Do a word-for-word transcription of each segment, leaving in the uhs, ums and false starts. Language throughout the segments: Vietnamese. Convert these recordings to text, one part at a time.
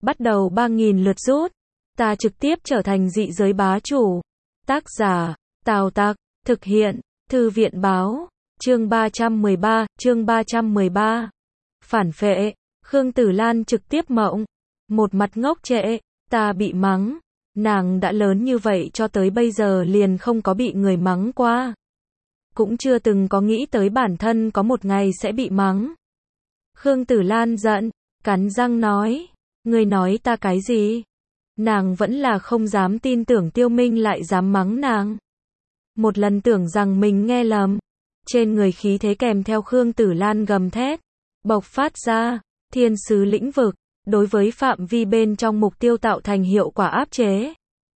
bắt đầu ba nghìn lượt rút. Ta trực tiếp trở thành dị giới bá chủ. Tác giả, Tào Tặc, thực hiện, Thư viện báo, chương ba trăm mười ba, chương ba trăm mười ba. Phản phệ, Khương Tử Lan trực tiếp mộng. Một mặt ngốc trệ, ta bị mắng. Nàng đã lớn như vậy cho tới bây giờ liền không có bị người mắng qua. Cũng chưa từng có nghĩ tới bản thân có một ngày sẽ bị mắng. Khương Tử Lan giận, cắn răng nói, ngươi nói ta cái gì? Nàng vẫn là không dám tin tưởng Tiêu Minh lại dám mắng nàng. Một lần tưởng rằng mình nghe lầm. Trên người khí thế kèm theo Khương Tử Lan gầm thét, bộc phát ra, thiên sứ lĩnh vực, đối với phạm vi bên trong mục tiêu tạo thành hiệu quả áp chế.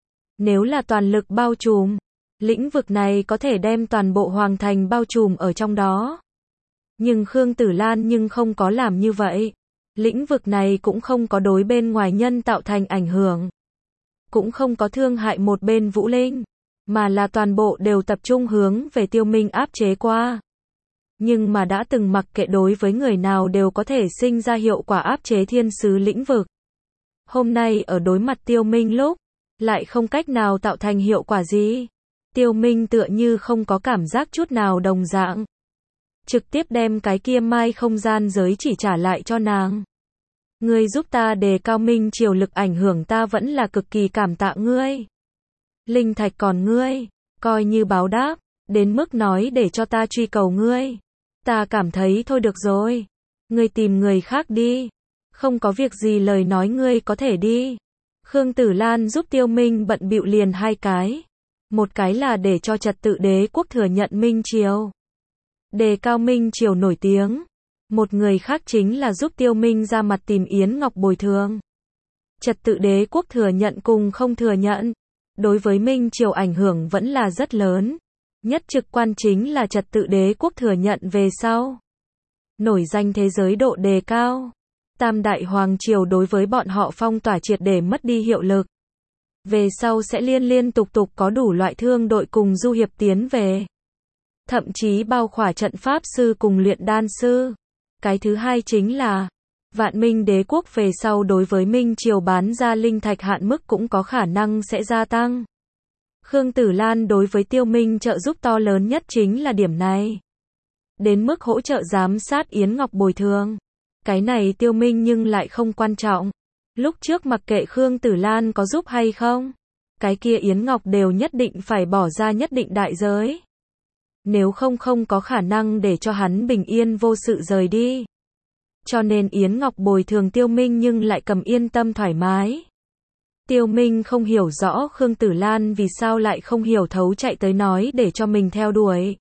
Nếu là toàn lực bao trùm, lĩnh vực này có thể đem toàn bộ hoàng thành bao trùm ở trong đó. Nhưng Khương Tử Lan nhưng không có làm như vậy. Lĩnh vực này cũng không có đối bên ngoài nhân tạo thành ảnh hưởng. Cũng không có thương hại một bên Vũ Linh. Mà là toàn bộ đều tập trung hướng về Tiêu Minh áp chế qua. Nhưng mà đã từng mặc kệ đối với người nào đều có thể sinh ra hiệu quả áp chế thiên sứ lĩnh vực. Hôm nay ở đối mặt Tiêu Minh lúc, lại không cách nào tạo thành hiệu quả gì. Tiêu Minh tựa như không có cảm giác chút nào đồng dạng. Trực tiếp đem cái kia mai không gian giới chỉ trả lại cho nàng. Ngươi giúp ta đề cao minh triều lực ảnh hưởng ta vẫn là cực kỳ cảm tạ ngươi. Linh thạch còn ngươi, coi như báo đáp, đến mức nói để cho ta truy cầu ngươi. Ta cảm thấy thôi được rồi. Ngươi tìm người khác đi. Không có việc gì lời nói ngươi có thể đi. Khương Tử Lan giúp Tiêu Minh bận bịu liền hai cái. Một cái là để cho trật tự đế quốc thừa nhận Minh Triều. Đề cao Minh Triều nổi tiếng. Một người khác chính là giúp Tiêu Minh ra mặt tìm Yến Ngọc bồi thường. Trật tự đế quốc thừa nhận cùng không thừa nhận. Đối với Minh Triều ảnh hưởng vẫn là rất lớn. Nhất trực quan chính là trật tự đế quốc thừa nhận về sau. Nổi danh thế giới độ đề cao. Tam đại hoàng triều đối với bọn họ phong tỏa triệt để mất đi hiệu lực. Về sau sẽ liên liên tục tục có đủ loại thương đội cùng du hiệp tiến về. Thậm chí bao khỏa trận pháp sư cùng luyện đan sư. Cái thứ hai chính là Vạn Minh đế quốc về sau đối với Minh Triều bán ra linh thạch hạn mức cũng có khả năng sẽ gia tăng. Khương Tử Lan đối với Tiêu Minh trợ giúp to lớn nhất chính là điểm này. Đến mức hỗ trợ giám sát Yến Ngọc bồi thường. Cái này Tiêu Minh nhưng lại không quan trọng. Lúc trước mặc kệ Khương Tử Lan có giúp hay không, cái kia Yến Ngọc đều nhất định phải bỏ ra nhất định đại giới. Nếu không không có khả năng để cho hắn bình yên vô sự rời đi. Cho nên Yến Ngọc bồi thường Tiêu Minh nhưng lại cầm yên tâm thoải mái. Tiêu Minh không hiểu rõ Khương Tử Lan vì sao lại không hiểu thấu chạy tới nói để cho mình theo đuổi.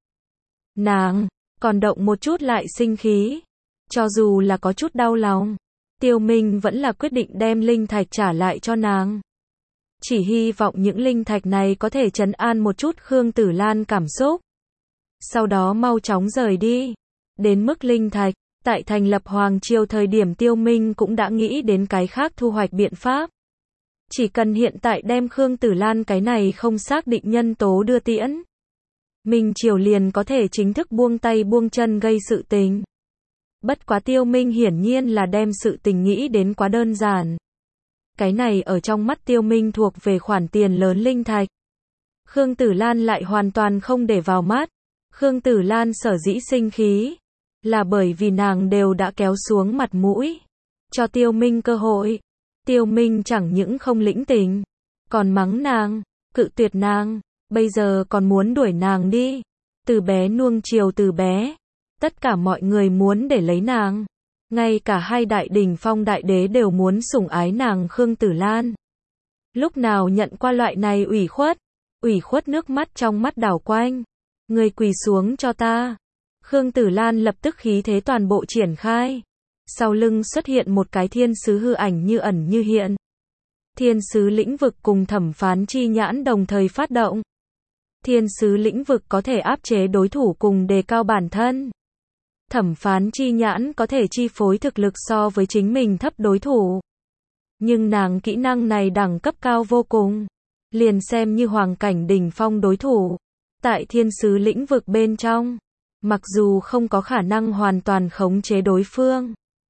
Nàng, còn động một chút lại sinh khí. Cho dù là có chút đau lòng, Tiêu Minh vẫn là quyết định đem linh thạch trả lại cho nàng. Chỉ hy vọng những linh thạch này có thể trấn an một chút Khương Tử Lan cảm xúc. Sau đó mau chóng rời đi. Đến mức linh thạch, tại thành lập Hoàng Triều thời điểm Tiêu Minh cũng đã nghĩ đến cái khác thu hoạch biện pháp. Chỉ cần hiện tại đem Khương Tử Lan cái này không xác định nhân tố đưa tiễn. Minh Triều liền có thể chính thức buông tay buông chân gây sự tình. Bất quá Tiêu Minh hiển nhiên là đem sự tình nghĩ đến quá đơn giản. Cái này ở trong mắt Tiêu Minh thuộc về khoản tiền lớn linh thạch. Khương Tử Lan lại hoàn toàn không để vào mắt. Khương Tử Lan sở dĩ sinh khí, là bởi vì nàng đều đã kéo xuống mặt mũi, cho Tiêu Minh cơ hội. Tiêu Minh chẳng những không lĩnh tình, còn mắng nàng, cự tuyệt nàng, bây giờ còn muốn đuổi nàng đi. Từ bé nuông chiều từ bé, tất cả mọi người muốn để lấy nàng. Ngay cả hai đại đỉnh phong đại đế đều muốn sủng ái nàng Khương Tử Lan. Lúc nào nhận qua loại này ủy khuất, ủy khuất nước mắt trong mắt đảo quanh. Người quỳ xuống cho ta. Khương Tử Lan lập tức khí thế toàn bộ triển khai. Sau lưng xuất hiện một cái thiên sứ hư ảnh như ẩn như hiện. Thiên sứ lĩnh vực cùng thẩm phán chi nhãn đồng thời phát động. Thiên sứ lĩnh vực có thể áp chế đối thủ cùng đề cao bản thân. Thẩm phán chi nhãn có thể chi phối thực lực so với chính mình thấp đối thủ. Nhưng nàng kỹ năng này đẳng cấp cao vô cùng. Liền xem như hoàng cảnh đỉnh phong đối thủ. Tại thiên sứ lĩnh vực bên trong, mặc dù không có khả năng hoàn toàn khống chế đối phương,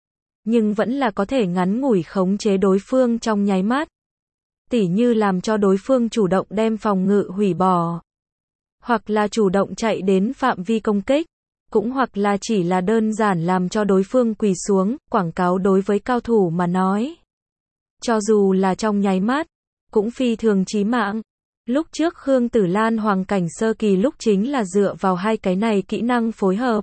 nhưng vẫn là có thể ngắn ngủi khống chế đối phương trong nháy mắt. Tỉ như làm cho đối phương chủ động đem phòng ngự hủy bỏ, hoặc là chủ động chạy đến phạm vi công kích, cũng hoặc là chỉ là đơn giản làm cho đối phương quỳ xuống, quảng cáo đối với cao thủ mà nói. Cho dù là trong nháy mắt, cũng phi thường chí mạng. Lúc trước Khương Tử Lan hoàng cảnh sơ kỳ lúc chính là dựa vào hai cái này kỹ năng phối hợp,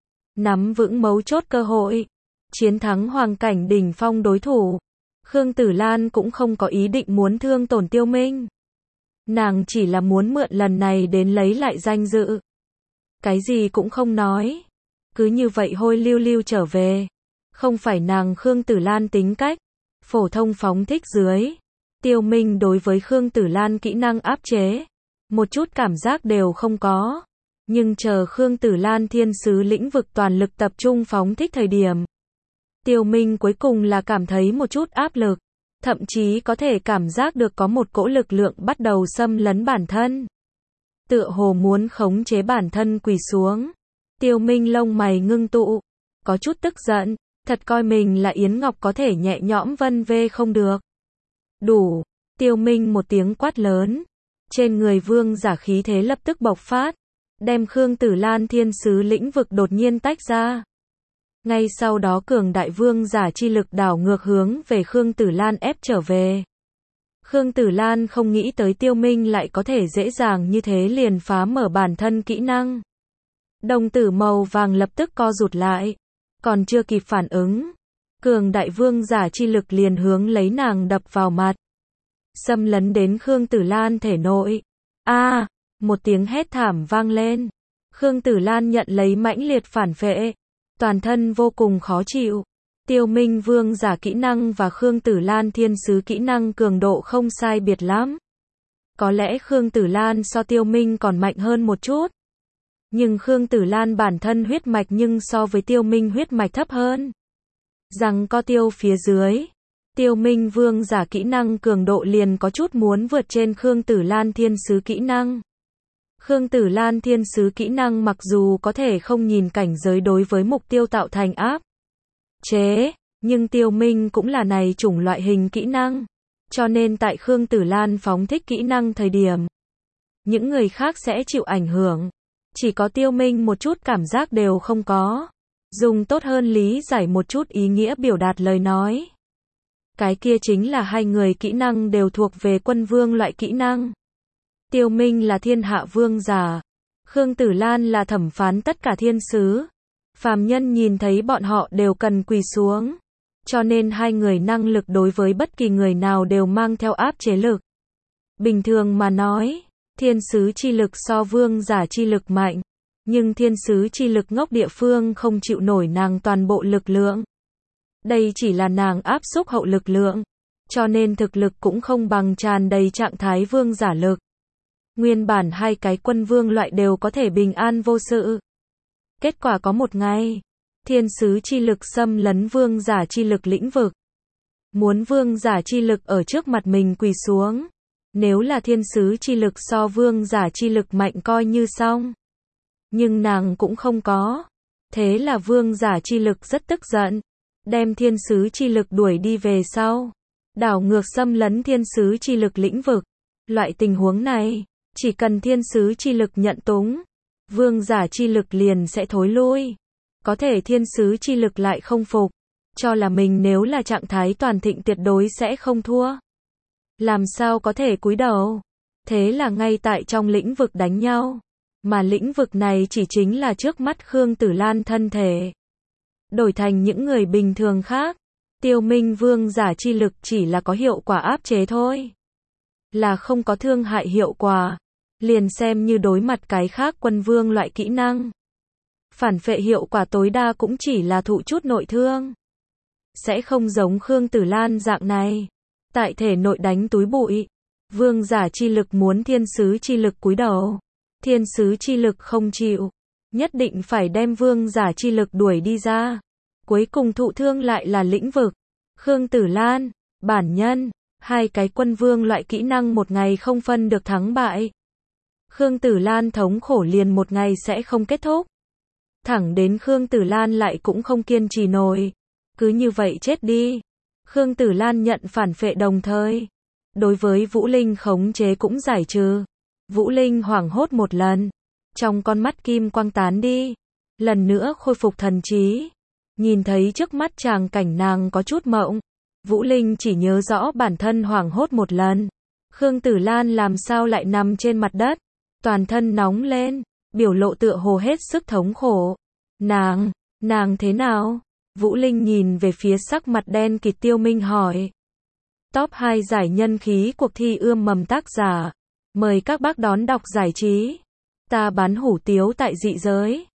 nắm vững mấu chốt cơ hội, chiến thắng hoàng cảnh đỉnh phong đối thủ. Khương Tử Lan cũng không có ý định muốn thương tổn Tiêu Minh. Nàng chỉ là muốn mượn lần này đến lấy lại danh dự. Cái gì cũng không nói. Cứ như vậy hôi lưu lưu trở về. Không phải nàng Khương Tử Lan tính cách. Phổ thông phóng thích dưới. Tiêu Minh đối với Khương Tử Lan kỹ năng áp chế. Một chút cảm giác đều không có. Nhưng chờ Khương Tử Lan thiên sứ lĩnh vực toàn lực tập trung phóng thích thời điểm. Tiêu Minh cuối cùng là cảm thấy một chút áp lực. Thậm chí có thể cảm giác được có một cỗ lực lượng bắt đầu xâm lấn bản thân. Tựa hồ muốn khống chế bản thân quỳ xuống. Tiêu Minh lông mày ngưng tụ. Có chút tức giận. Thật coi mình là Yến Ngọc có thể nhẹ nhõm vân vê không được. Đủ. Tiêu Minh một tiếng quát lớn. Trên người vương giả khí thế lập tức bộc phát. Đem Khương Tử Lan thiên sứ lĩnh vực đột nhiên tách ra. Ngay sau đó cường đại vương giả chi lực đảo ngược hướng về Khương Tử Lan ép trở về. Khương Tử Lan không nghĩ tới Tiêu Minh lại có thể dễ dàng như thế liền phá mở bản thân kỹ năng. Đồng tử màu vàng lập tức co rụt lại. Còn chưa kịp phản ứng. Cường đại vương giả chi lực liền hướng lấy nàng đập vào mặt. Xâm lấn đến Khương Tử Lan thể nội. A, à, một tiếng hét thảm vang lên. Khương Tử Lan nhận lấy mãnh liệt phản phệ. Toàn thân vô cùng khó chịu. Tiêu Minh vương giả kỹ năng và Khương Tử Lan thiên sứ kỹ năng cường độ không sai biệt lắm. Có lẽ Khương Tử Lan so Tiêu Minh còn mạnh hơn một chút. Nhưng Khương Tử Lan bản thân huyết mạch nhưng so với Tiêu Minh huyết mạch thấp hơn. Rằng có tiêu phía dưới. Tiêu Minh vương giả kỹ năng cường độ liền có chút muốn vượt trên Khương Tử Lan thiên sứ kỹ năng. Khương Tử Lan thiên sứ kỹ năng mặc dù có thể không nhìn cảnh giới đối với mục tiêu tạo thành áp chế, nhưng Tiêu Minh cũng là này chủng loại hình kỹ năng. Cho nên tại Khương Tử Lan phóng thích kỹ năng thời điểm, những người khác sẽ chịu ảnh hưởng. Chỉ có Tiêu Minh một chút cảm giác đều không có. Dùng tốt hơn lý giải một chút ý nghĩa biểu đạt lời nói. Cái kia chính là hai người kỹ năng đều thuộc về quân vương loại kỹ năng. Tiêu Minh là thiên hạ vương giả. Khương Tử Lan là thẩm phán tất cả thiên sứ. Phàm nhân nhìn thấy bọn họ đều cần quỳ xuống. Cho nên hai người năng lực đối với bất kỳ người nào đều mang theo áp chế lực. Bình thường mà nói, thiên sứ chi lực so vương giả chi lực mạnh. Nhưng thiên sứ chi lực ngốc địa phương không chịu nổi nàng toàn bộ lực lượng. Đây chỉ là nàng áp xúc hậu lực lượng. Cho nên thực lực cũng không bằng tràn đầy trạng thái vương giả lực. Nguyên bản hai cái quân vương loại đều có thể bình an vô sự. Kết quả có một ngày, thiên sứ chi lực xâm lấn vương giả chi lực lĩnh vực. Muốn vương giả chi lực ở trước mặt mình quỳ xuống. Nếu là thiên sứ chi lực so vương giả chi lực mạnh coi như xong. Nhưng nàng cũng không có. Thế là vương giả chi lực rất tức giận. Đem thiên sứ chi lực đuổi đi về sau. Đảo ngược xâm lấn thiên sứ chi lực lĩnh vực. Loại tình huống này, chỉ cần thiên sứ chi lực nhận túng, vương giả chi lực liền sẽ thối lui. Có thể thiên sứ chi lực lại không phục. Cho là mình nếu là trạng thái toàn thịnh tuyệt đối sẽ không thua. Làm sao có thể cúi đầu. Thế là ngay tại trong lĩnh vực đánh nhau. Mà lĩnh vực này chỉ chính là trước mắt Khương Tử Lan thân thể. Đổi thành những người bình thường khác, Tiêu Minh vương giả chi lực chỉ là có hiệu quả áp chế thôi. Là không có thương hại hiệu quả. Liền xem như đối mặt cái khác quân vương loại kỹ năng. Phản phệ hiệu quả tối đa cũng chỉ là thụ chút nội thương. Sẽ không giống Khương Tử Lan dạng này. Tại thể nội đánh túi bụi. Vương giả chi lực muốn thiên sứ chi lực cúi đầu. Thiên sứ chi lực không chịu. Nhất định phải đem vương giả chi lực đuổi đi ra. Cuối cùng thụ thương lại là lĩnh vực. Khương Tử Lan, bản nhân, hai cái quân vương loại kỹ năng một ngày không phân được thắng bại. Khương Tử Lan thống khổ liền một ngày sẽ không kết thúc. Thẳng đến Khương Tử Lan lại cũng không kiên trì nổi. cứ như vậy chết đi. Khương Tử Lan nhận phản phệ đồng thời. Đối với Vũ Linh khống chế cũng giải trừ. Vũ Linh hoảng hốt một lần. Trong con mắt kim quang tán đi. Lần nữa khôi phục thần trí. Nhìn thấy trước mắt tràng cảnh nàng có chút mộng. Vũ Linh chỉ nhớ rõ bản thân hoảng hốt một lần. Khương Tử Lan làm sao lại nằm trên mặt đất. Toàn thân nóng lên. Biểu lộ tựa hồ hết sức thống khổ. Nàng, nàng thế nào? Vũ Linh nhìn về phía sắc mặt đen kịt Tiêu Minh hỏi. Top hai giải nhân khí cuộc thi ươm mầm tác giả. Mời các bác đón đọc giải trí. Ta bán hủ tiếu tại dị giới.